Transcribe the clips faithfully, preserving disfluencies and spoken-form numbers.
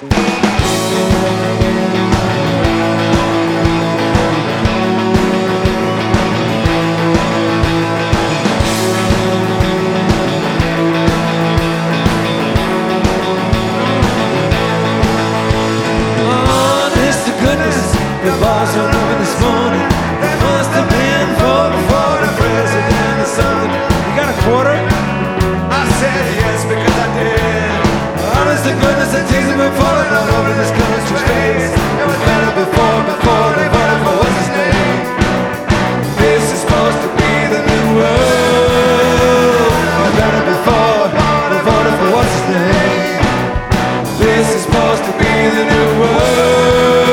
Honest to goodness, the boss went over this morning. That must have been for before the president or something. You got a quarter? I said yes because I did. Honest to goodness, the tears have been falling all over this country's face. It was better before, before they voted for what's his name. This is supposed to be the new world. It was better before they voted for what's his name. This is supposed to be the new world.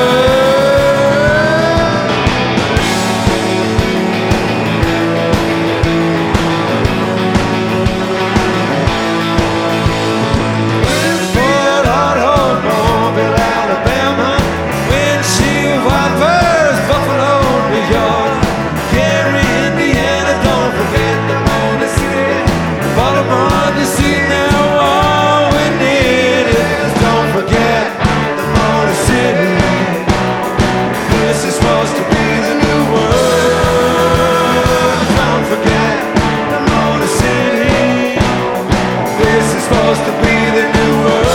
Fort Hart, Home, Mobile, Alabama, windshield wipers, Buffalo, New York, Gary, Indiana, don't forget the Motor City, Baltimore, D C, now all we need is don't forget the Motor City. This is supposed to be the new world. Don't forget the Motor City. This is supposed to be the new world.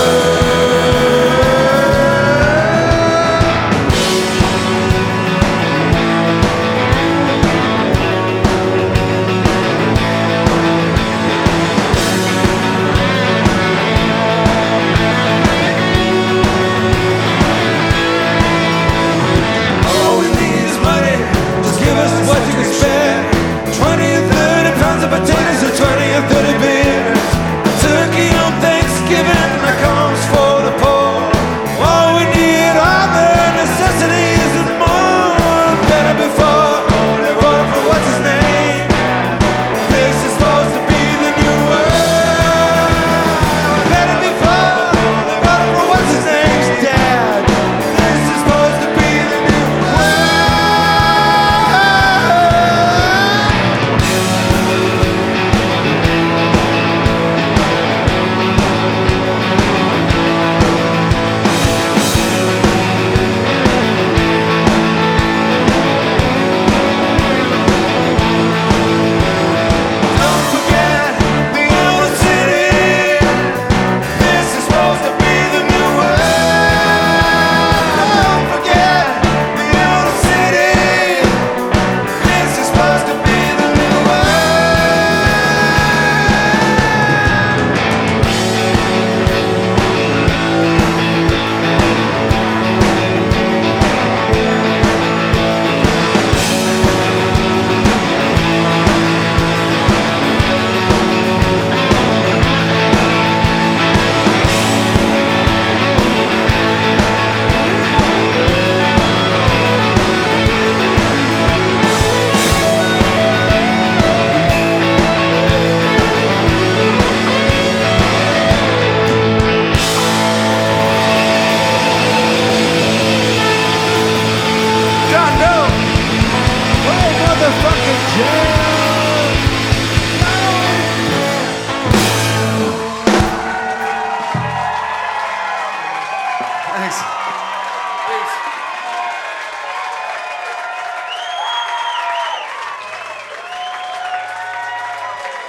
All we need is money. Just give us what you can spare. Twenty or thirty pounds of potatoes or twenty or thirty beers. A turkey on Thanksgiving.